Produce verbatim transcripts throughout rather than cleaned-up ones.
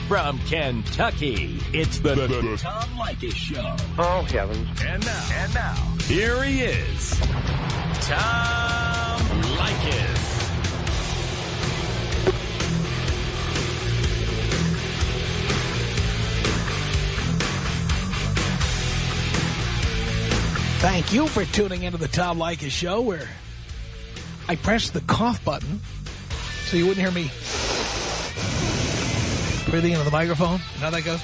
From Kentucky, it's the, the, the Tom Leykis Show. Oh, heavens. And now, and now, here he is, Tom Leykis. Thank you for tuning into the Tom Leykis Show, where I pressed the cough button so you wouldn't hear me breathing into the microphone. You know how that goes?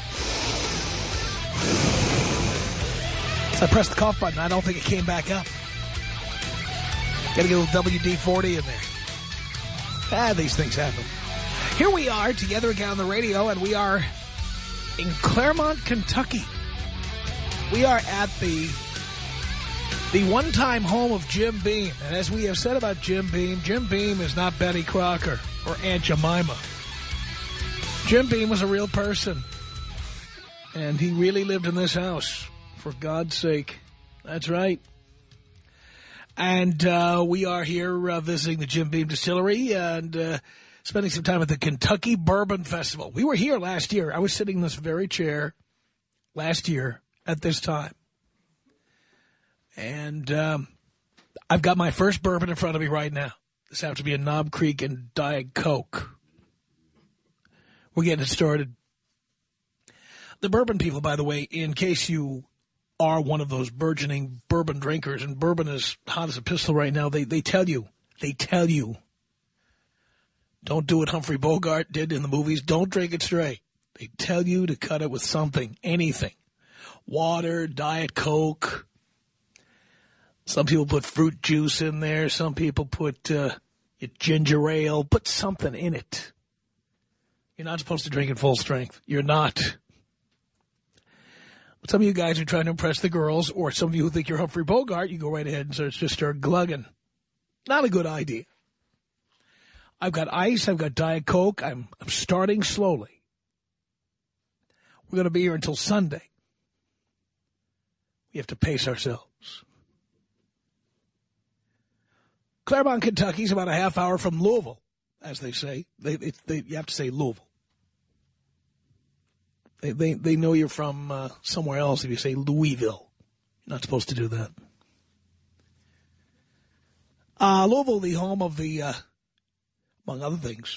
So I pressed the cough button. I don't think it came back up. Got to get a little W D forty in there. Ah, these things happen. Here we are together again on the radio, and we are in Claremont, Kentucky. We are at the... the one-time home of Jim Beam. And as we have said about Jim Beam, Jim Beam is not Betty Crocker or Aunt Jemima. Jim Beam was a real person. And he really lived in this house, for God's sake. That's right. And uh, we are here uh, visiting the Jim Beam Distillery and uh, spending some time at the Kentucky Bourbon Festival. We were here last year. I was sitting in this very chair last year at this time. And um, I've got my first bourbon in front of me right now. This happens to be a Knob Creek and Diet Coke. We're getting it started. The bourbon people, by the way, in case you are one of those burgeoning bourbon drinkers, and bourbon is hot as a pistol right now, they, they tell you, they tell you, don't do what Humphrey Bogart did in the movies. Don't drink it straight. They tell you to cut it with something, anything. Water, Diet Coke. Some people put fruit juice in there. Some people put uh, ginger ale. Put something in it. You're not supposed to drink it full strength. You're not. But some of you guys are trying to impress the girls, or some of you who think you're Humphrey Bogart, you go right ahead and start, just start glugging. Not a good idea. I've got ice. I've got Diet Coke. I'm, I'm starting slowly. We're going to be here until Sunday. We have to pace ourselves. Claremont, Kentucky is about a half hour from Louisville, as they say. They, they, they, you have to say Louisville. They, they, they know you're from uh, somewhere else if you say Louisville. You're not supposed to do that. Uh, Louisville, the home of the, uh, among other things,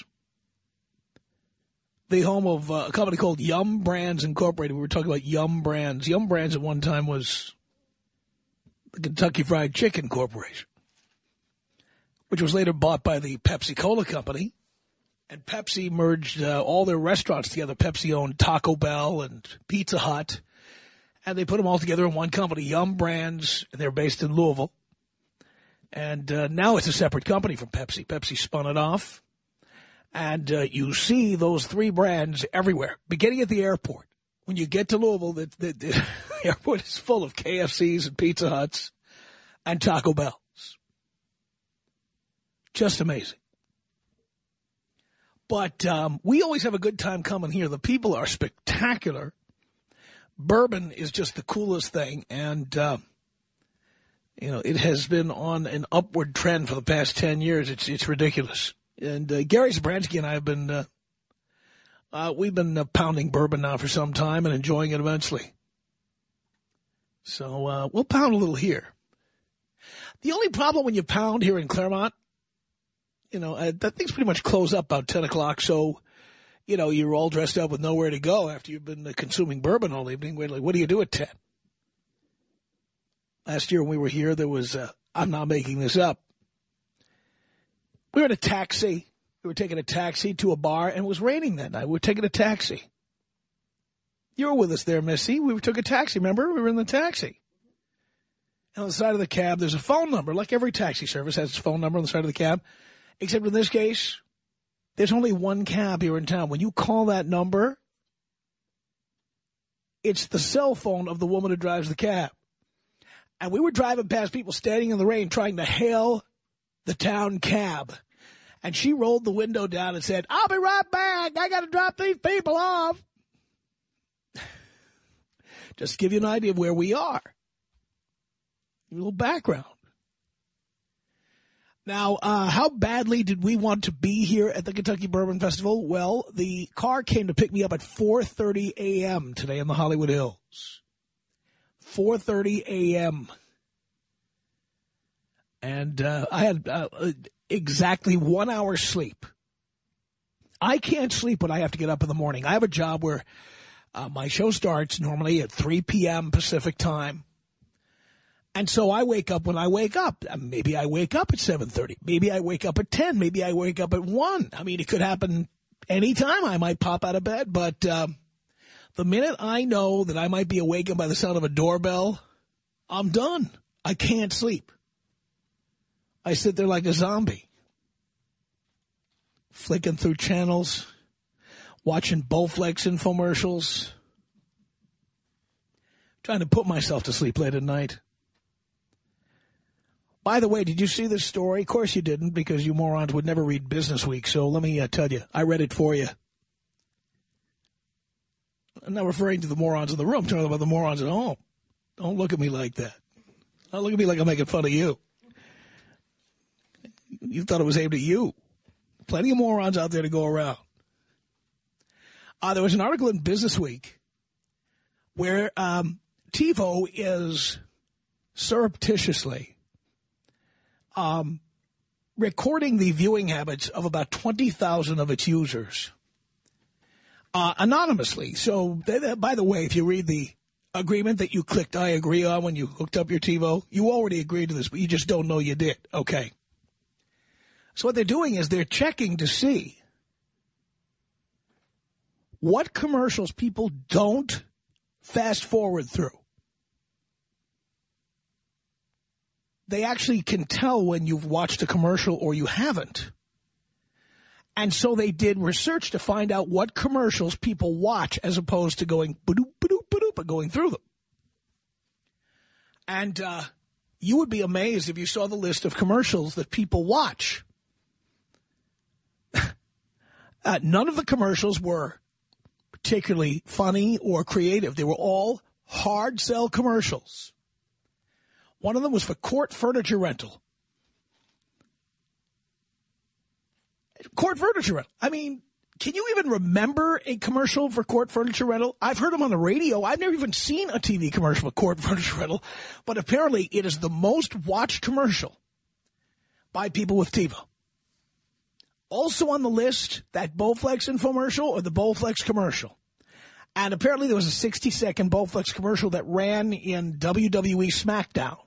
the home of uh, a company called Yum Brands Incorporated. We were talking about Yum Brands. Yum Brands at one time was the Kentucky Fried Chicken Corporation, which was later bought by the Pepsi-Cola Company. And Pepsi merged uh, all their restaurants together. Pepsi owned Taco Bell and Pizza Hut. And they put them all together in one company, Yum Brands, and they're based in Louisville. And uh, now it's a separate company from Pepsi. Pepsi spun it off. And uh, you see those three brands everywhere, beginning at the airport. When you get to Louisville, the, the, the airport is full of K F Cs and Pizza Huts and Taco Bell. Just amazing. But um, we always have a good time coming here. The people are spectacular. Bourbon is just the coolest thing. And, uh, you know, it has been on an upward trend for the past ten years. It's it's ridiculous. And uh, Gary Zabransky and I have been, uh, uh, we've been uh, pounding bourbon now for some time and enjoying it immensely. So uh, we'll pound a little here. The only problem when you pound here in Claremont, you know, uh, that thing's pretty much close up about ten o'clock, so, you know, you're all dressed up with nowhere to go after you've been uh, consuming bourbon all evening. We're like, what do you do at ten? Last year when we were here, there was, uh, I'm not making this up. We were in a taxi. We were taking a taxi to a bar, and it was raining that night. We were taking a taxi. You were with us there, Missy. We took a taxi, remember? We were in the taxi. And on the side of the cab, there's a phone number. Like every taxi service has its phone number on the side of the cab. Except in this case, there's only one cab here in town. When you call that number, it's the cell phone of the woman who drives the cab. And we were driving past people standing in the rain trying to hail the town cab. And she rolled the window down and said, I'll be right back. I got to drop these people off. Just to give you an idea of where we are. A little background. Now, uh, how badly did we want to be here at the Kentucky Bourbon Festival? Well, the car came to pick me up at four thirty a.m. today in the Hollywood Hills. four thirty a.m. And uh, I had uh, exactly one hour's sleep. I can't sleep when I have to get up in the morning. I have a job where uh, my show starts normally at three p.m. Pacific time. And so I wake up when I wake up. Maybe I wake up at seven thirty. Maybe I wake up at ten. Maybe I wake up at one. I mean, it could happen anytime. I might pop out of bed. But um, the minute I know that I might be awakened by the sound of a doorbell, I'm done. I can't sleep. I sit there like a zombie, flicking through channels, watching Bowflex infomercials, trying to put myself to sleep late at night. By the way, did you see this story? Of course you didn't, because you morons would never read Business Week. So let me uh, tell you, I read it for you. I'm not referring to the morons in the room. I'm talking about the morons at home. Don't look at me like that. Don't look at me like I'm making fun of you. You thought it was aimed at you. Plenty of morons out there to go around. Uh, there was an article in Business Week where um, TiVo is surreptitiously Um, recording the viewing habits of about twenty thousand of its users uh, anonymously. So, they, they, by the way, if you read the agreement that you clicked I agree on when you hooked up your TiVo, you already agreed to this, but you just don't know you did. Okay. So what they're doing is they're checking to see what commercials people don't fast forward through. They actually can tell when you've watched a commercial or you haven't. And so they did research to find out what commercials people watch as opposed to going ba-doop, ba-doop, ba-doop, but going through them. And uh, you would be amazed if you saw the list of commercials that people watch. uh, none of the commercials were particularly funny or creative. They were all hard sell commercials. One of them was for Court Furniture Rental. Court Furniture Rental. I mean, can you even remember a commercial for Court Furniture Rental? I've heard them on the radio. I've never even seen a T V commercial for Court Furniture Rental. But apparently it is the most watched commercial by people with TiVo. Also on the list, that Bowflex infomercial or the Bowflex commercial. And apparently there was a sixty-second Bowflex commercial that ran in W W E SmackDown.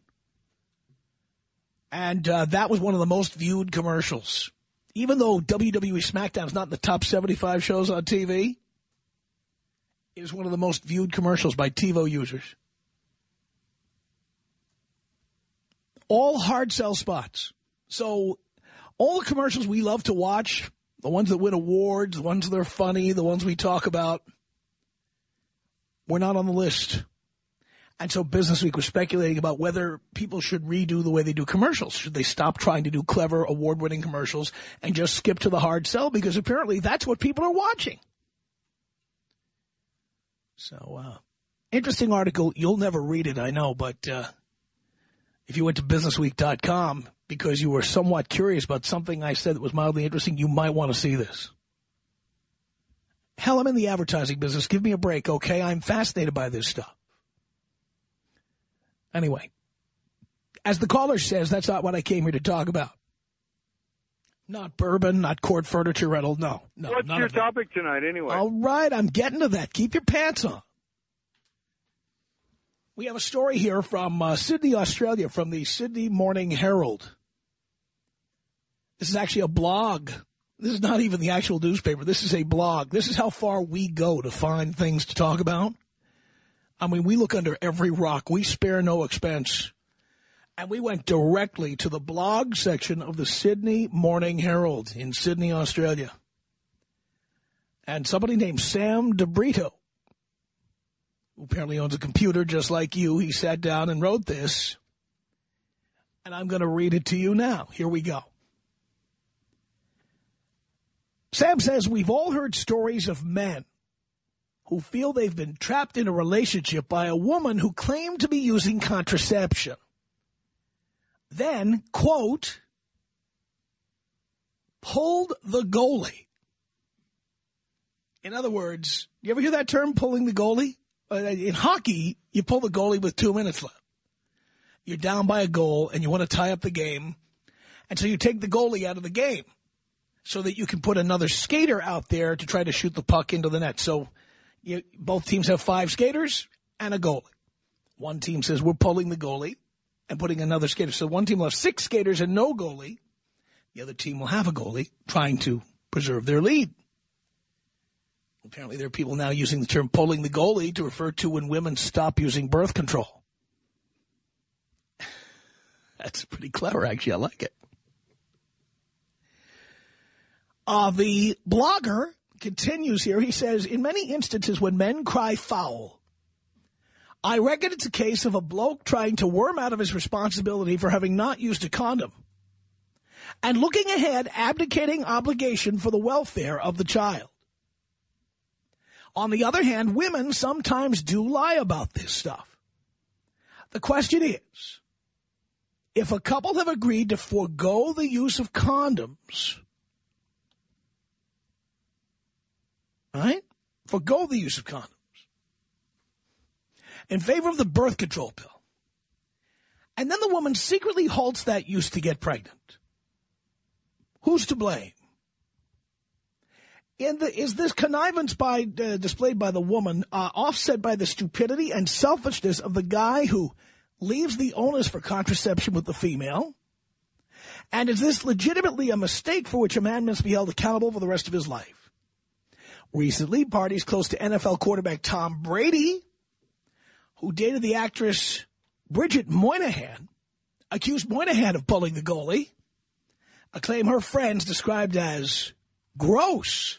And uh, that was one of the most viewed commercials. Even though W W E SmackDown is not in the top seventy-five shows on T V, it is one of the most viewed commercials by TiVo users. All hard sell spots. So all the commercials we love to watch, the ones that win awards, the ones that are funny, the ones we talk about, were not on the list. And so Business Week was speculating about whether people should redo the way they do commercials. Should they stop trying to do clever, award-winning commercials and just skip to the hard sell? Because apparently that's what people are watching. So, uh, interesting article. You'll never read it, I know. But uh, if you went to business week dot com because you were somewhat curious about something I said that was mildly interesting, you might want to see this. Hell, I'm in the advertising business. Give me a break, okay? I'm fascinated by this stuff. Anyway, as the caller says, that's not what I came here to talk about. Not bourbon, not Court Furniture Rental, no. no What's your topic tonight, anyway? All right, I'm getting to that. Keep your pants on. We have a story here from uh, Sydney, Australia, from the Sydney Morning Herald. This is actually a blog. This is not even the actual newspaper. This is a blog. This is how far we go to find things to talk about. I mean, we look under every rock. We spare no expense. And we went directly to the blog section of the Sydney Morning Herald in Sydney, Australia. And somebody named Sam DeBrito, who apparently owns a computer just like you, he sat down and wrote this. And I'm going to read it to you now. Here we go. Sam says, we've all heard stories of men who feel they've been trapped in a relationship by a woman who claimed to be using contraception. Then, quote, pulled the goalie. In other words, you ever hear that term, pulling the goalie? In hockey, you pull the goalie with two minutes left. You're down by a goal and you want to tie up the game. And so you take the goalie out of the game so that you can put another skater out there to try to shoot the puck into the net. So you, both teams have five skaters and a goalie. One team says we're pulling the goalie and putting another skater. So one team will have six skaters and no goalie. The other team will have a goalie trying to preserve their lead. Apparently there are people now using the term pulling the goalie to refer to when women stop using birth control. That's pretty clever, actually. I like it. Uh, the blogger continues here. He says, in many instances when men cry foul, I reckon it's a case of a bloke trying to worm out of his responsibility for having not used a condom and looking ahead, abdicating obligation for the welfare of the child. On the other hand, women sometimes do lie about this stuff. The question is, if a couple have agreed to forego the use of condoms, right? Forgo the use of condoms in favor of the birth control pill, and then the woman secretly halts that use to get pregnant, who's to blame? In the, is this connivance by, uh, displayed by the woman uh, offset by the stupidity and selfishness of the guy who leaves the onus for contraception with the female? And is this legitimately a mistake for which a man must be held accountable for the rest of his life? Recently, parties close to N F L quarterback Tom Brady, who dated the actress Bridget Moynihan, accused Moynihan of pulling the goalie, a claim her friends described as gross.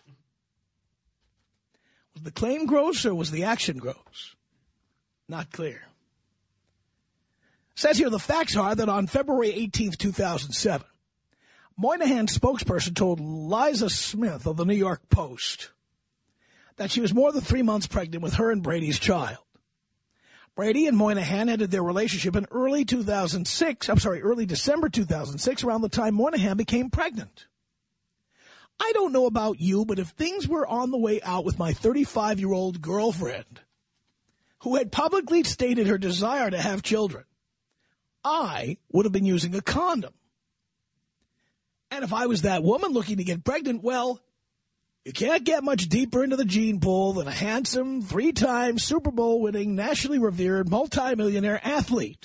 Was the claim gross or was the action gross? Not clear. Says here the facts are that on February eighteenth, two thousand seven, Moynihan's spokesperson told Liza Smith of the New York Post that she was more than three months pregnant with her and Brady's child. Brady and Moynihan ended their relationship in early two thousand six, I'm sorry, early December two thousand six, around the time Moynihan became pregnant. I don't know about you, but if things were on the way out with my thirty-five-year-old girlfriend, who had publicly stated her desire to have children, I would have been using a condom. And if I was that woman looking to get pregnant, well, you can't get much deeper into the gene pool than a handsome, three-time Super Bowl winning, nationally revered, multimillionaire athlete.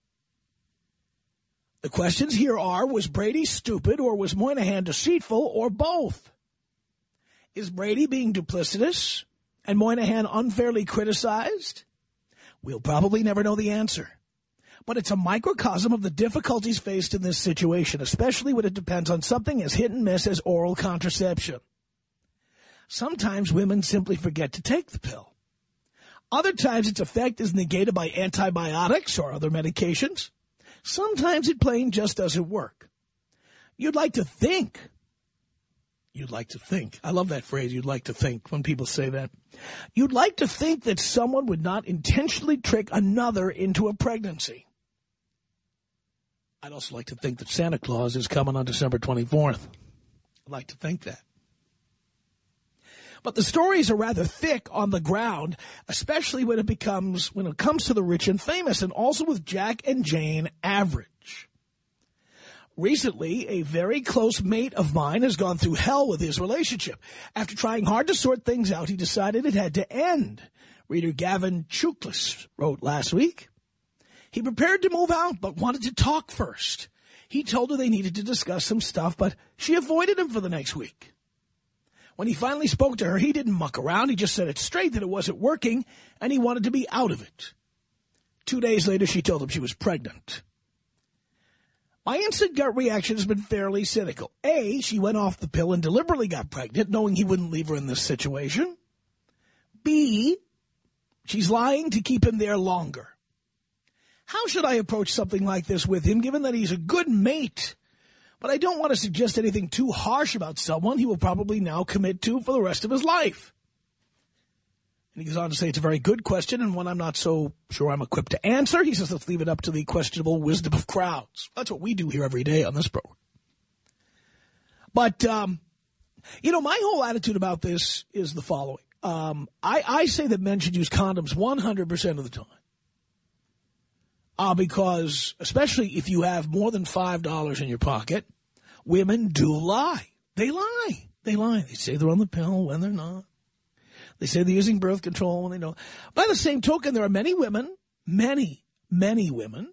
The questions here are, was Brady stupid or was Moynihan deceitful or both? Is Brady being duplicitous and Moynihan unfairly criticized? We'll probably never know the answer. But it's a microcosm of the difficulties faced in this situation, especially when it depends on something as hit and miss as oral contraception. Sometimes women simply forget to take the pill. Other times its effect is negated by antibiotics or other medications. Sometimes it plain just doesn't work. You'd like to think. You'd like to think. I love that phrase, you'd like to think, when people say that. You'd like to think that someone would not intentionally trick another into a pregnancy. I'd also like to think that Santa Claus is coming on December twenty-fourth. I'd like to think that. But the stories are rather thick on the ground, especially when it becomes, when it comes to the rich and famous, and also with Jack and Jane Average. Recently, a very close mate of mine has gone through hell with his relationship. After trying hard to sort things out, he decided it had to end. Reader Gavin Chuklis wrote last week. He prepared to move out, but wanted to talk first. He told her they needed to discuss some stuff, but she avoided him for the next week. When he finally spoke to her, he didn't muck around. He just said it straight that it wasn't working, and he wanted to be out of it. Two days later, she told him she was pregnant. My instant gut reaction has been fairly cynical. A, she went off the pill and deliberately got pregnant, knowing he wouldn't leave her in this situation. B, she's lying to keep him there longer. How should I approach something like this with him, given that he's a good mate? But I don't want to suggest anything too harsh about someone he will probably now commit to for the rest of his life. And he goes on to say it's a very good question and one I'm not so sure I'm equipped to answer. He says let's leave it up to the questionable wisdom of crowds. That's what we do here every day on this program. But, um, you know, my whole attitude about this is the following. Um, I, I say that men should use condoms one hundred percent of the time. Uh, because, especially if you have more than five dollars in your pocket, women do lie. They lie. They lie. They say they're on the pill when they're not. They say they're using birth control when they don't. By the same token, there are many women, many, many women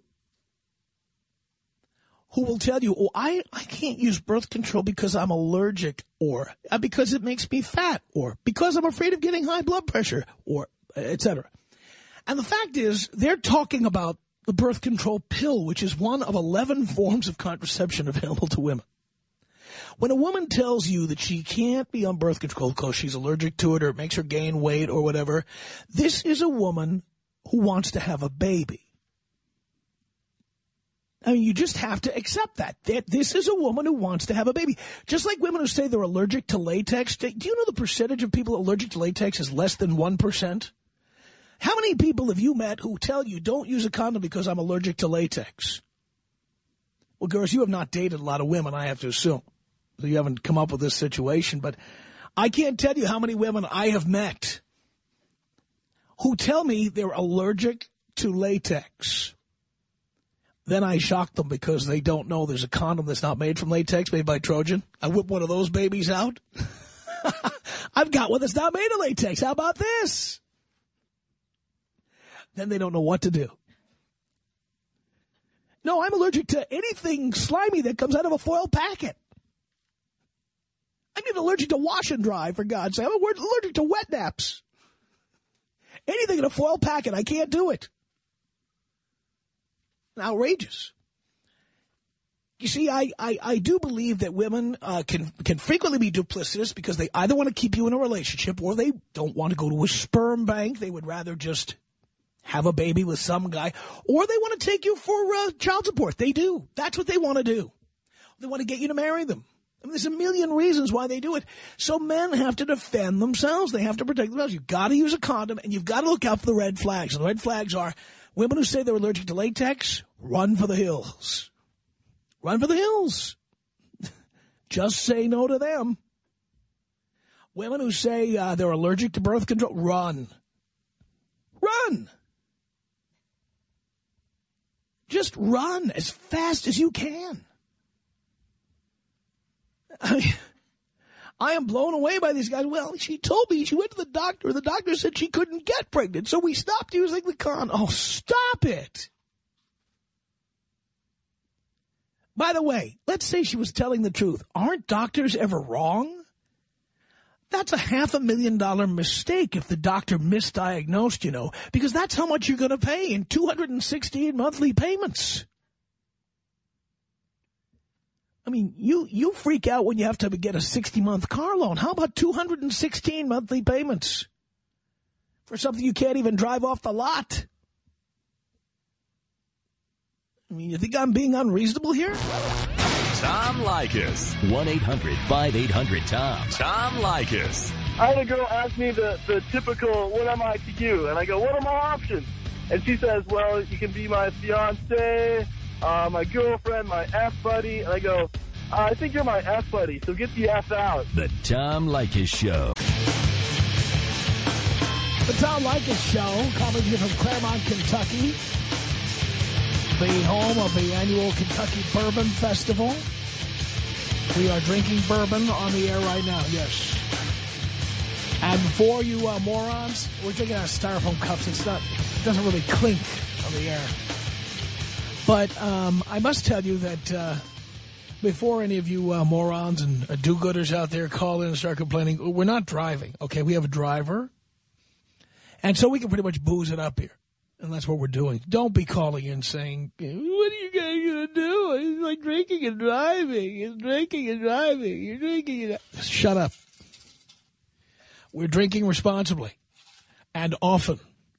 who will tell you, oh, I, I can't use birth control because I'm allergic, or uh, because it makes me fat, or because I'm afraid of getting high blood pressure, or et cetera. And the fact is, they're talking about the birth control pill, which is one of eleven forms of contraception available to women. When a woman tells you that she can't be on birth control because she's allergic to it or it makes her gain weight or whatever, this is a woman who wants to have a baby. I mean, you just have to accept that. that. This is a woman who wants to have a baby. Just like women who say they're allergic to latex. Do you know the percentage of people allergic to latex is less than one percent? How many people have you met who tell you, don't use a condom because I'm allergic to latex? Well, girls, you have not dated a lot of women, I have to assume. So you haven't come up with this situation. But I can't tell you how many women I have met who tell me they're allergic to latex. Then I shock them because they don't know there's a condom that's not made from latex, made by Trojan. I whip one of those babies out. I've got one that's not made of latex. How about this? Then they don't know what to do. No, I'm allergic to anything slimy that comes out of a foil packet. I'm even allergic to wash and dry, for God's sake. I'm allergic to wet naps. Anything in a foil packet, I can't do it. Outrageous. You see, I, I, I do believe that women uh, can can frequently be duplicitous because they either want to keep you in a relationship or they don't want to go to a sperm bank. They would rather just have a baby with some guy, or they want to take you for uh, child support. They do. That's what they want to do. They want to get you to marry them. I mean, there's a million reasons why they do it. So men have to defend themselves. They have to protect themselves. You've got to use a condom, and you've got to look out for the red flags. And the red flags are women who say they're allergic to latex, run for the hills. Run for the hills. Just say no to them. Women who say uh, they're allergic to birth control, run. Run. Just run as fast as you can. I mean, I am blown away by these guys. Well, she told me she went to the doctor. The doctor said she couldn't get pregnant, so we stopped using the condom. Oh, stop it. By the way, let's say she was telling the truth. Aren't doctors ever wrong? That's a half a million dollar mistake if the doctor misdiagnosed, you know, because that's how much you're going to pay in two hundred sixteen monthly payments. I mean, you, you freak out when you have to get a sixty-month car loan. How about two hundred sixteen monthly payments for something you can't even drive off the lot? I mean, you think I'm being unreasonable here? Tom Leykis. one eight hundred five eight hundred Tom. Tom Leykis. I had a girl ask me the, the typical, what am I to you? And I go, what are my options? And she says, well, you can be my fiance, uh, my girlfriend, my F-buddy. And I go, uh, I think you're my F-buddy, so get the F out. The Tom Leykis Show. The Tom Leykis Show, coming to you from Claremont, Kentucky. The home of the annual Kentucky Bourbon Festival. We are drinking bourbon on the air right now, yes. And for you uh, morons, we're drinking out of styrofoam cups. It's not, it doesn't really clink on the air. But um, I must tell you that uh, before any of you uh, morons and uh, do-gooders out there call in and start complaining, we're not driving, okay? We have a driver. And so we can pretty much booze it up here. And that's what we're doing. Don't be calling in saying, what are you guys going to do? It's like drinking and driving. It's drinking and driving. You're drinking and... Shut up. We're drinking responsibly. And often.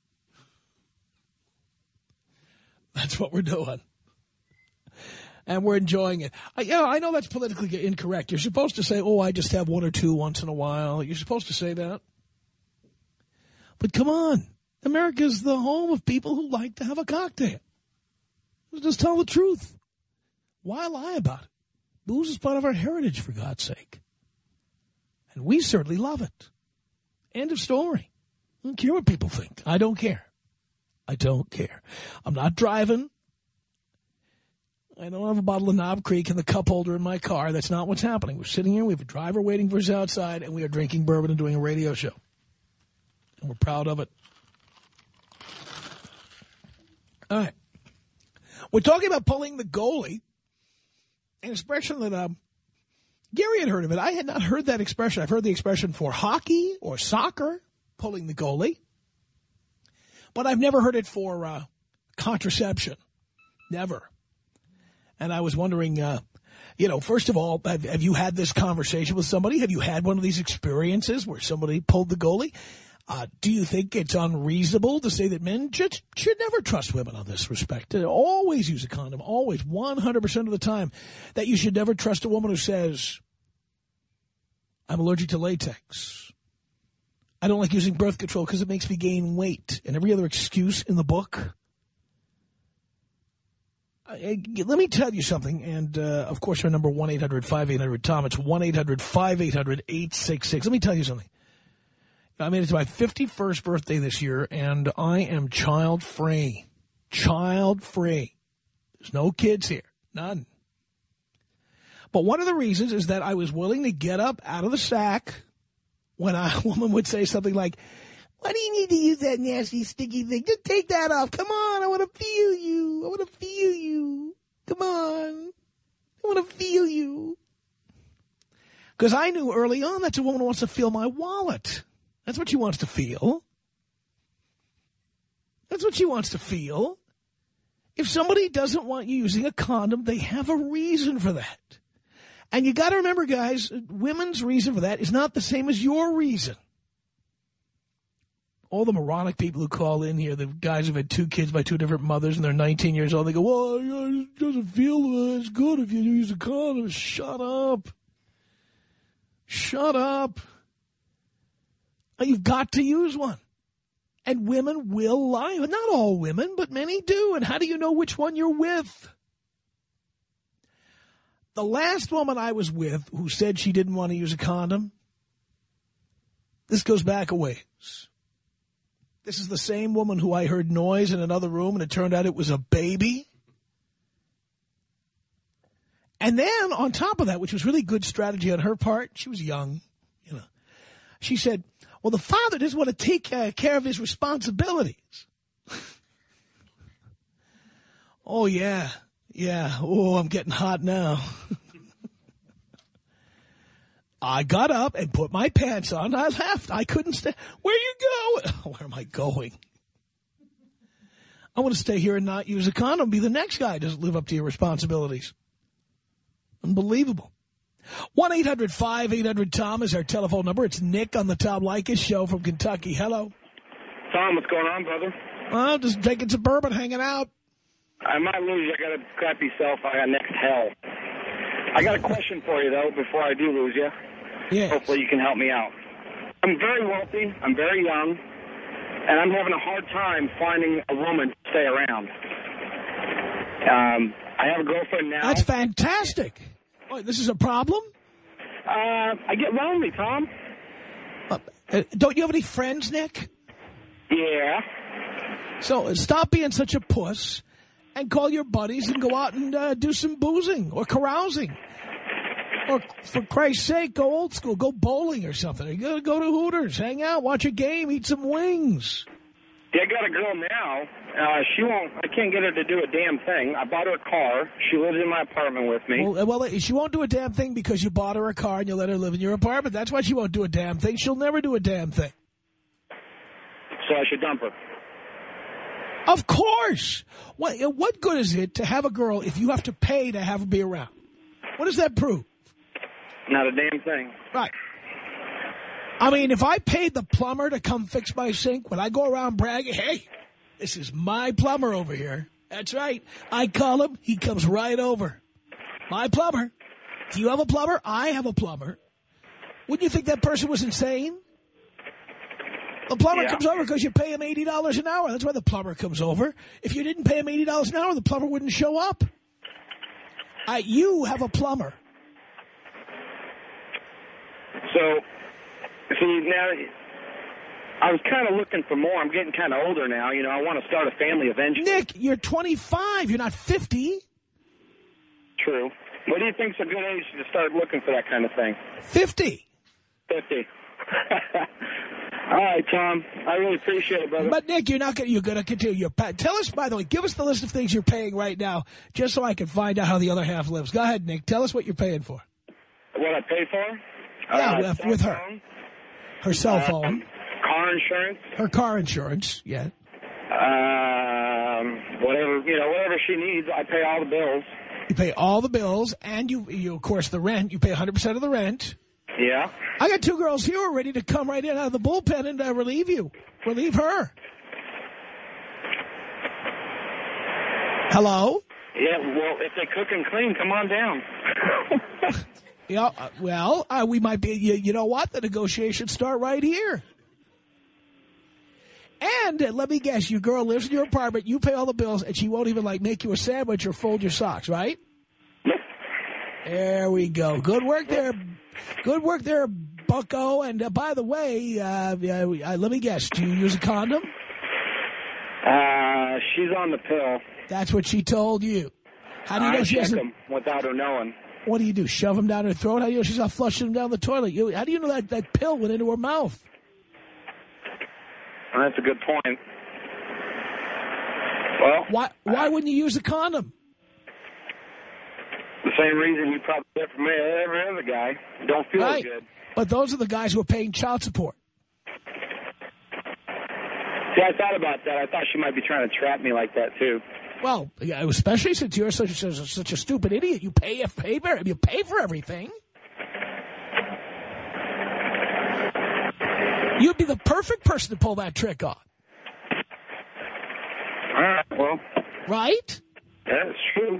That's what we're doing. And we're enjoying it. I, you know, I know that's politically incorrect. You're supposed to say, oh, I just have one or two once in a while. You're supposed to say that. But come on. America's the home of people who like to have a cocktail. Just tell the truth. Why lie about it? Booze is part of our heritage, for God's sake. And we certainly love it. End of story. I don't care what people think. I don't care. I don't care. I'm not driving. I don't have a bottle of Knob Creek in the cup holder in my car. That's not what's happening. We're sitting here. We have a driver waiting for us outside, and we are drinking bourbon and doing a radio show. And we're proud of it. All right. We're talking about pulling the goalie, an expression that um, Gary had heard of it. I had not heard that expression. I've heard the expression for hockey or soccer, pulling the goalie. But I've never heard it for uh, contraception. Never. And I was wondering, uh, you know, first of all, have, have you had this conversation with somebody? Have you had one of these experiences where somebody pulled the goalie? Uh, do you think it's unreasonable to say that men just should never trust women on this respect? They always use a condom, always, one hundred percent of the time. That you should never trust a woman who says, I'm allergic to latex. I don't like using birth control because it makes me gain weight. And every other excuse in the book. Uh, let me tell you something. And, uh, of course, our number one eight hundred five eight hundred Tom. It's one eight hundred five eight hundred eight six six. Let me tell you something. I made it to my fifty-first birthday this year, and I am child-free. Child-free. There's no kids here. None. But one of the reasons is that I was willing to get up out of the sack when a woman would say something like, why do you need to use that nasty, sticky thing? Just take that off. Come on, I want to feel you. I want to feel you. Come on. I want to feel you. Because I knew early on that's a woman who wants to feel my wallet. That's what she wants to feel. That's what she wants to feel. If somebody doesn't want you using a condom, they have a reason for that. And you got to remember, guys, women's reason for that is not the same as your reason. All the moronic people who call in here, the guys who've had two kids by two different mothers and they're nineteen years old, they go, well, it doesn't feel as good if you use a condom. Shut up. Shut up. You've got to use one. And women will lie. Not all women, but many do. And how do you know which one you're with? The last woman I was with who said she didn't want to use a condom, this goes back a ways. This is the same woman who I heard noise in another room, and it turned out it was a baby. And then on top of that, which was really good strategy on her part, she was young, you know, she said, well, the father doesn't want to take uh, care of his responsibilities. Oh, yeah. Yeah. Oh, I'm getting hot now. I got up and put my pants on. I left. I couldn't stay. Where are you going? Where am I going? I want to stay here and not use a condom. Be the next guy who doesn't live up to your responsibilities. Unbelievable. one eight hundred five eight hundred Tom is our telephone number. It's Nick on the Tom Leykis show from Kentucky. Hello. Tom, what's going on, brother? Well, just taking some bourbon, hanging out. I might lose. I got a crappy cell phone. I got next hell. I got a question for you, though, before I do lose you. Yes. Hopefully you can help me out. I'm very wealthy. I'm very young. And I'm having a hard time finding a woman to stay around. Um, I have a girlfriend now. That's fantastic. What, this is a problem? Uh, I get lonely, Tom. Uh, uh, don't you have any friends, Nick? Yeah. So uh, stop being such a puss and call your buddies and go out and uh, do some boozing or carousing. Or, for Christ's sake, go old school. Go bowling or something. You gotta go to Hooters, hang out, watch a game, eat some wings. Yeah, I got a girl now. Uh, she won't. I can't get her to do a damn thing. I bought her a car. She lives in my apartment with me. Well, well, she won't do a damn thing because you bought her a car and you let her live in your apartment. That's why she won't do a damn thing. She'll never do a damn thing. So I should dump her. Of course. What, what good is it to have a girl if you have to pay to have her be around? What does that prove? Not a damn thing. Right. I mean, if I paid the plumber to come fix my sink, would I go around bragging, hey, this is my plumber over here? That's right. I call him. He comes right over. My plumber. Do you have a plumber? I have a plumber. Wouldn't you think that person was insane? The plumber yeah. comes over because you pay him eighty dollars an hour. That's why the plumber comes over. If you didn't pay him eighty dollars an hour, the plumber wouldn't show up. Uh, you have a plumber. So, see, now, I was kind of looking for more. I'm getting kind of older now. You know, I want to start a family eventually. Nick, you're twenty-five. You're not fifty. True. What do you think's a good age to start looking for that kind of thing? fifty. fifty. All right, Tom. I really appreciate it, brother. But, Nick, you're not going. You're going to continue. Your pa Tell us, by the way, give us the list of things you're paying right now, just so I can find out how the other half lives. Go ahead, Nick. Tell us what you're paying for. What I pay for? Yeah, uh, with, with her. phone, Her cell phone. Um, car insurance. Her car insurance, yeah. Um, whatever, you know, whatever she needs, I pay all the bills. You pay all the bills, and you, you of course, the rent. You pay one hundred percent of the rent. Yeah. I got two girls here who are ready to come right in out of the bullpen and uh, relieve you. Relieve her. Hello? Yeah, well, if they cook and clean, come on down. Yeah, uh, well, uh, we might be, you, you know what? The negotiations start right here. And uh, let me guess, your girl lives in your apartment, you pay all the bills, and she won't even, like, make you a sandwich or fold your socks, right? Nope. There we go. Good work there. Good work there, bucko. And uh, by the way, uh, uh, let me guess, do you use a condom? Uh, she's on the pill. That's what she told you. How do you know I she check hasn't? them without her knowing. What do you do? Shove them down her throat? How do you know she's not flushing them down the toilet? You, how do you know that that pill went into her mouth? Well, that's a good point. Well, Why? Why wouldn't you use a condom? the same reason you probably get from every other guy. Don't feel Right. good. But those are the guys who are paying child support. Yeah, I thought about that. I thought she might be trying to trap me like that, too. Well, yeah, especially since you're such a, such a stupid idiot. You pay a paper. You pay for everything. You'd be the perfect person to pull that trick on. All right, well, Right? that's true.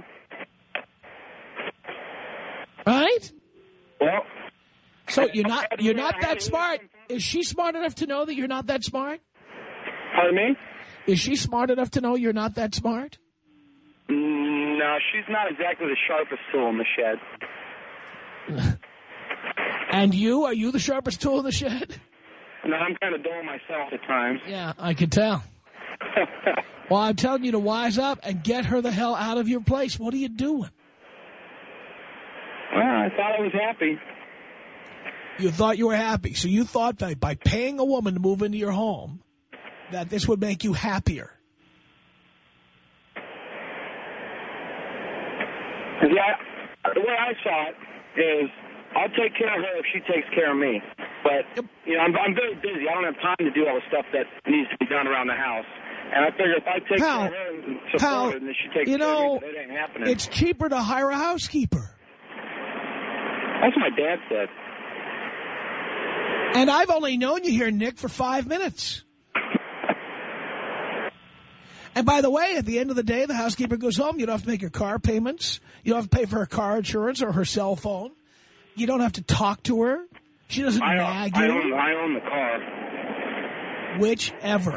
Right? Well, So you're not you're not that smart. Is she smart enough to know that you're not that smart? pardon me? Is she smart enough to know you're not that smart? Mm, no, she's not exactly the sharpest tool in the shed. And you? Are you the sharpest tool in the shed? No, I'm kind of dull myself at times. Yeah, I can tell. Well, I'm telling you to wise up and get her the hell out of your place. What are you doing? Well, I thought I was happy. You thought you were happy. So you thought that by paying a woman to move into your home, that this would make you happier. Yeah, the way I saw it is I'll take care of her if she takes care of me. But, you know, I'm, I'm very busy. I don't have time to do all the stuff that needs to be done around the house. And I figure if I take Pal, care of her and support Pal, her, then she takes you care know, of me, but it ain't happening. it's cheaper to hire a housekeeper. That's what my dad said. And I've only known you here, Nick, for five minutes. And by the way, at the end of the day, the housekeeper goes home. You don't have to make your car payments. You don't have to pay for her car insurance or her cell phone. You don't have to talk to her. She doesn't I, nag I you. own, I own the car. Whichever.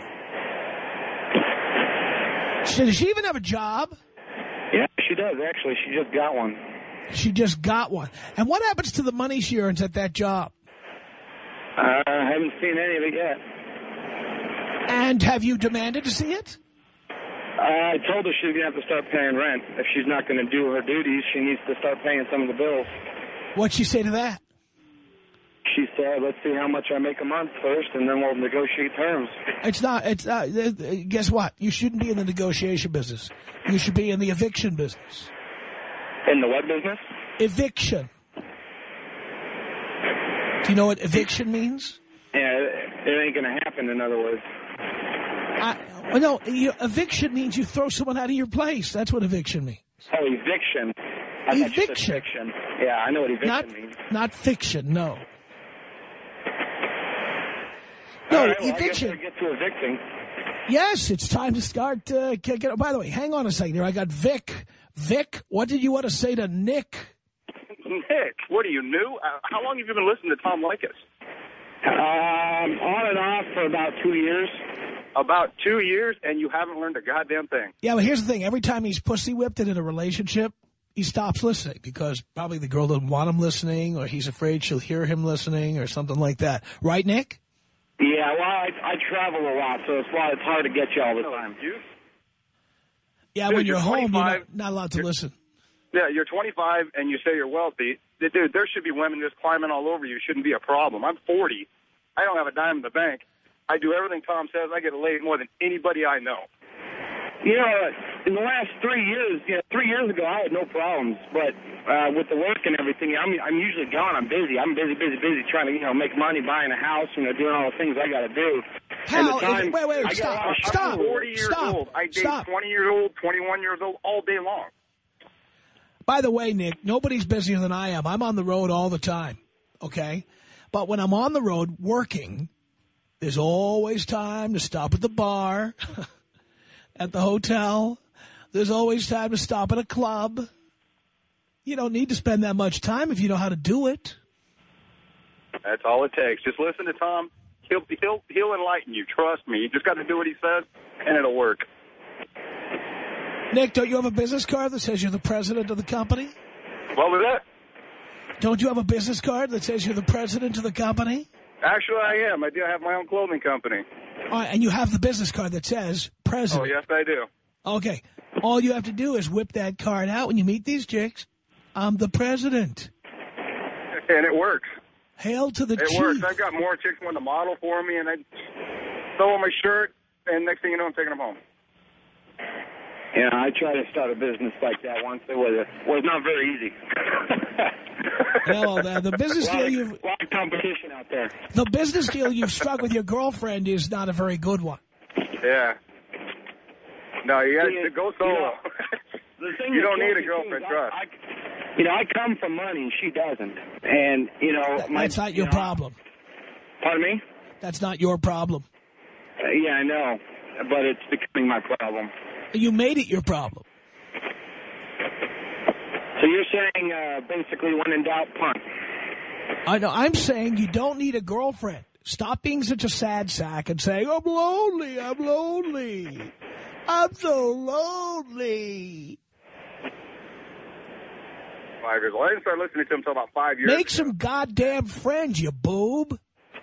She, does she even have a job? Yeah, she does, actually. She just got one. She just got one. And what happens to the money she earns at that job? Uh, I haven't seen any of it yet. And have you demanded to see it? Uh, I told her she's going to have to start paying rent. If she's not going to do her duties, she needs to start paying some of the bills. What'd she say to that? She said, let's see how much I make a month first, and then we'll negotiate terms. It's not, it's uh, uh, guess what? You shouldn't be in the negotiation business. You should be in the eviction business. In the what business? Eviction. Do you know what eviction means? Yeah, it, it ain't going to happen, in other words. I, well, no, you, eviction means you throw someone out of your place. That's what eviction means. Oh, eviction. I thought you said Eviction. fiction. Yeah, I know what eviction Not, means. not fiction, no. No, All right, well, eviction. I guess we get to evicting. Yes, it's time to start. Uh, get, get, by the way, hang on a second here. I got Vic. Vic, what did you want to say to Nick? Nick, what are you, new? Uh, how long have you been listening to Tom Leykis? Um, on and off for about two years. About two years, and you haven't learned a goddamn thing. Yeah, but here's the thing. Every time he's pussy whipped in a relationship, he stops listening because probably the girl doesn't want him listening, or he's afraid she'll hear him listening, or something like that. Right, Nick? Yeah, well, I, I travel a lot, so it's why it's hard to get you all the time. You? Yeah, Dude, when you're, you're home, you're twenty-five. not, not allowed to listen. Yeah, you're twenty-five and you say you're wealthy. Dude, there should be women just climbing all over you. Shouldn't be a problem. I'm forty. I don't have a dime in the bank. I do everything Tom says. I get laid more than anybody I know. You know, in the last three years, you know, three years ago, I had no problems. But uh, with the work and everything, I'm I'm usually gone. I'm busy. I'm busy, busy, busy trying to, you know, make money, buying a house, you know, doing all the things I got to do. Pal, and the time, if, wait, wait, I stop, got, stop, I'm forty years stop, old. I date stop. twenty years old, twenty-one years old, all day long. By the way, Nick, nobody's busier than I am. I'm on the road all the time, okay? But when I'm on the road working, there's always time to stop at the bar, at the hotel. There's always time to stop at a club. You don't need to spend that much time if you know how to do it. That's all it takes. Just listen to Tom. He'll he'll he'll enlighten you. Trust me. You just got to do what he says, and it'll work. Nick, don't you have a business card that says you're the president of the company? What was that? Don't you have a business card that says you're the president of the company? Actually, I am. I do have my own clothing company. All right, and you have the business card that says president. Oh, yes, I do. Okay. All you have to do is whip that card out when you meet these chicks. I'm the president. And it works. Hail to the It chief. works. I've got more chicks want to model for me, and I throw on my shirt, and next thing you know, I'm taking them home. Yeah, I tried to start a business like that once. It was, it was not very easy. No, the, the business a lot deal of, you've a lot of competition out there. the business deal you've struck with your girlfriend is not a very good one. Yeah. No, you got to go solo. You know, the thing You that don't kills need a me, too, girlfriend, is trust. I, I, you know, I come from money and she doesn't. And, you know... That- my, That's not you your know, problem. Pardon me? That's not your problem. Uh, yeah, I know. But it's becoming my problem. You made it your problem. So you're saying, uh, basically, when in doubt, punt. I know. I'm saying you don't need a girlfriend. Stop being such a sad sack and saying, I'm lonely, I'm lonely. I'm so lonely. Five years old. I didn't start listening to him until about five years Make ago. some goddamn friends, you boob.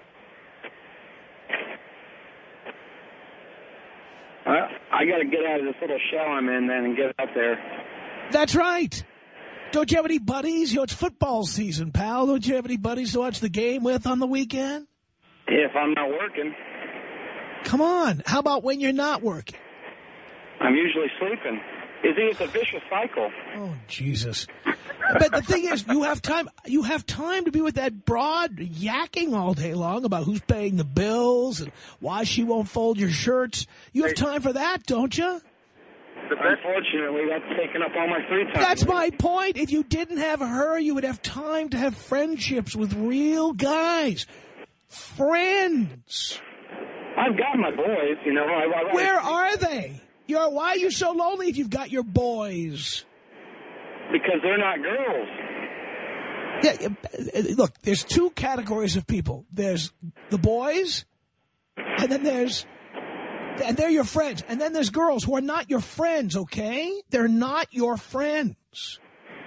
Uh, I got to get out of this little shell I'm in then and get out there. That's right. Don't you have any buddies? You know, it's football season, pal. Don't you have any buddies to watch the game with on the weekend? If I'm not working, Come on. How about when you're not working? I'm usually sleeping. You see, it's a vicious cycle. Oh, Jesus. But the thing is, you have time You have time to be with that broad yakking all day long about who's paying the bills and why she won't fold your shirts. You have time for that, don't you? The best, Unfortunately, that's taking up all my free time. That's my point. If you didn't have her, you would have time to have friendships with real guys. Friends. I've got my boys, you know. I, I, Where are they? You're, why are you so lonely if you've got your boys? Because they're not girls. Yeah, look, there's two categories of people. There's the boys, and then there's, and they're your friends. And then there's girls who are not your friends, okay? They're not your friends.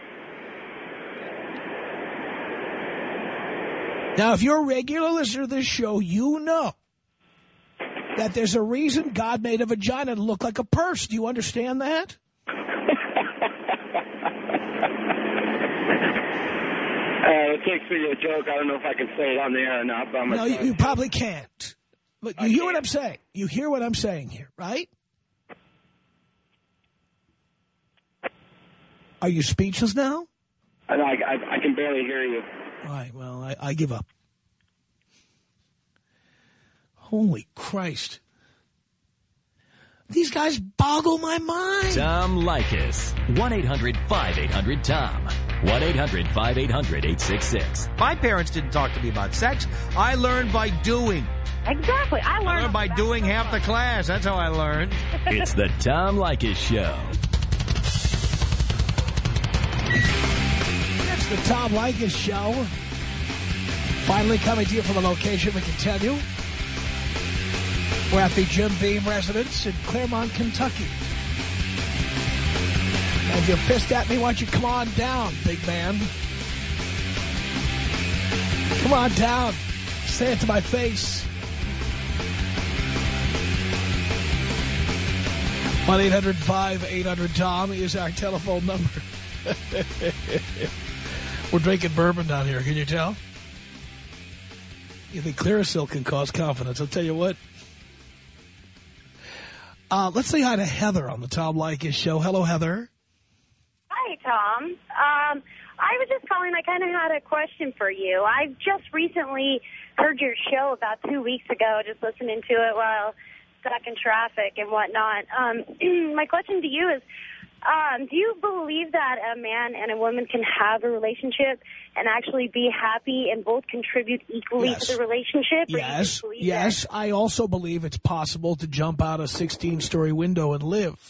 Now, if you're a regular listener to this show, you know that there's a reason God made a vagina to look like a purse. Do you understand that? Uh, it takes me to a joke. I don't know if I can say it on the air or not. But I'm No, you, you probably can't. But you hear what I'm saying. You hear what I'm saying here, right? Are you speechless now? I, I, I can barely hear you. All right, well, I, I give up. Holy Christ. These guys boggle my mind. Tom Leykis. one eight hundred five eight hundred Tom. one eight hundred five eight hundred eight six six. My parents didn't talk to me about sex. I learned by doing. Exactly. I learned, I learned by doing half the class. That's how I learned. It's the Tom Leykis Show. It's the Tom Leykis Show. Finally coming to you from a location we can tell you. We're at the Jim Beam residence in Claremont, Kentucky. If you're pissed at me, why don't you come on down, big man? Come on down. Say it to my face. one eight hundred five eight hundred Tom is our telephone number. We're drinking bourbon down here. Can you tell? You think Clearasil can cause confidence? I'll tell you what. Uh, let's say hi to Heather on the Tom Leykis show. Hello, Heather. Hi, Tom. Um, I was just calling. I kind of had a question for you. I just recently heard your show about two weeks ago, just listening to it while stuck in traffic and whatnot. Um, my question to you is, um, do you believe that a man and a woman can have a relationship and actually be happy and both contribute equally Yes. to the relationship? Yes, yes. That? I also believe it's possible to jump out a sixteen-story window and live.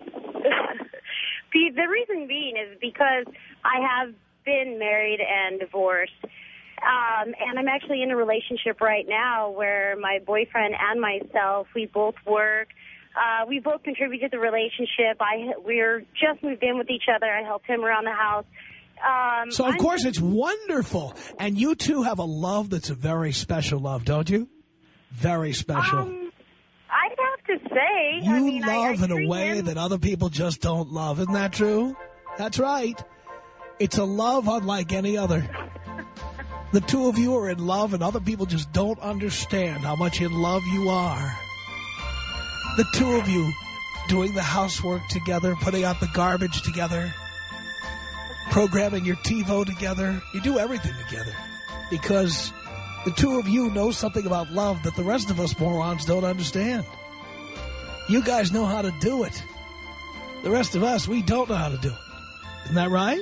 the, the reason being is because I have been married and divorced. Um, and I'm actually in a relationship right now where my boyfriend and myself, we both work. Uh, we both contribute to the relationship. I We're just moved in with each other. I helped him around the house. Um, So, of I'm course, just, it's wonderful. And you two have a love that's a very special love, don't you? Very special. Um, I'd have to say. you I mean, love I, I in a treat way him, that other people just don't love. Isn't that true? That's right. It's a love unlike any other. The two of you are in love, and other people just don't understand how much in love you are. The two of you doing the housework together, putting out the garbage together, programming your TiVo together. You do everything together because the two of you know something about love that the rest of us morons don't understand. You guys know how to do it. The rest of us, we don't know how to do it. Isn't that right?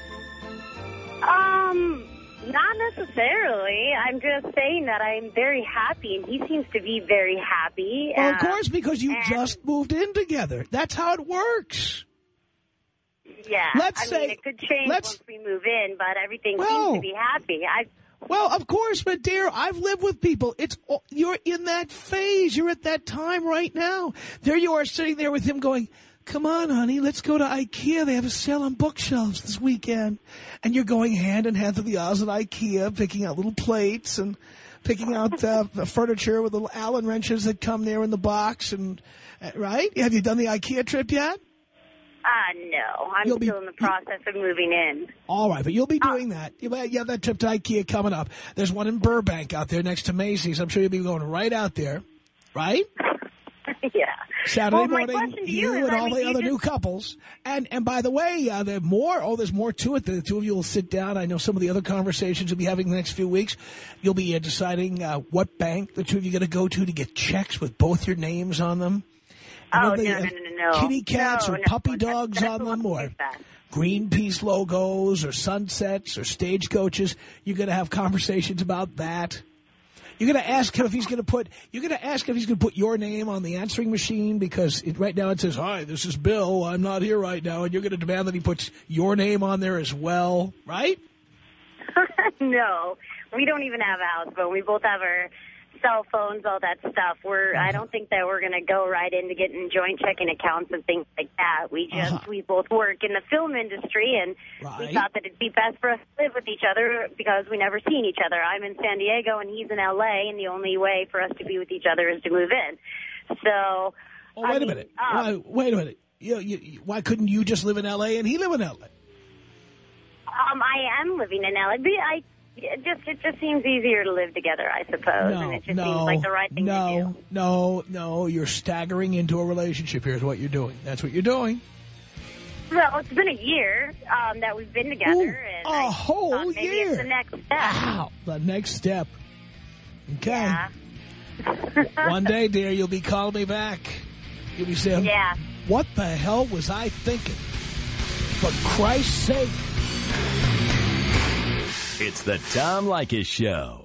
Um, not necessarily. I'm just saying that I'm very happy, and he seems to be very happy. Well, of Uh, course, because you and- just moved in together. That's how it works. Yeah. Let's I say- mean, it could change let's- once we move in, but everything Well- seems to be happy. I. Well, of course, but dear, I've lived with people. It's you're in that phase. You're at that time right now. There you are sitting there with him going, come on, honey, let's go to IKEA. They have a sale on bookshelves this weekend. And you're going hand in hand through the aisles at IKEA, picking out little plates and picking out uh, furniture with little Allen wrenches that come there in the box. And uh, right? Have you done the IKEA trip yet? Uh, no. I'm You'll be- still in the process of moving in. All right, but you'll be doing that. You you have that trip to IKEA coming up. There's one in Burbank out there next to Macy's. I'm sure you'll be going right out there, right? Yeah. Saturday well, my morning, question to you, you is, and I all mean, the you other just- new couples. And and by the way, uh, there's more. Oh, there's more to it. The two of you will sit down. I know some of the other conversations you'll be having the next few weeks. You'll be uh, deciding uh, what bank the two of you are going to go to to get checks with both your names on them. And Oh, whether they no, no, have no, no. kitty cats No, or no, puppy that's- dogs that's on the them, one or like that. Greenpeace logos or sunsets or stagecoaches. You're going to have conversations about that. You're going to ask him if he's going to put, you're going to ask if he's going to put your name on the answering machine because it, right now it says, hi, this is Bill. I'm not here right now. And you're going to demand that he puts your name on there as well, right? No, we don't even have a house phone. We both have our cell phones, all that stuff. We're, I don't think that we're going to go right into getting joint checking accounts and things like that. We just, Uh-huh. we both work in the film industry, and Right. we thought that it'd be best for us to live with each other because we never seen each other. I'm in San Diego, and he's in L A, and the only way for us to be with each other is to move in. So, Oh, I wait a mean, minute. um, why, wait a minute. You, you, why couldn't you just live in L A and he live in L A? Um, I am living in L A, but I it just it just seems easier to live together, I suppose, No, and it just no, seems like the right thing no, to do. no, no. You're staggering into a relationship. Here's what you're doing. That's what you're doing. Well, it's been a year um, that we've been together, Ooh, and a I whole thought maybe year. it's the next step. Wow. The next step. Okay. Yeah. One day, dear, you'll be calling me back. You'll be saying, Yeah. what the hell was I thinking? For Christ's sake. It's the Tom Leykis Show.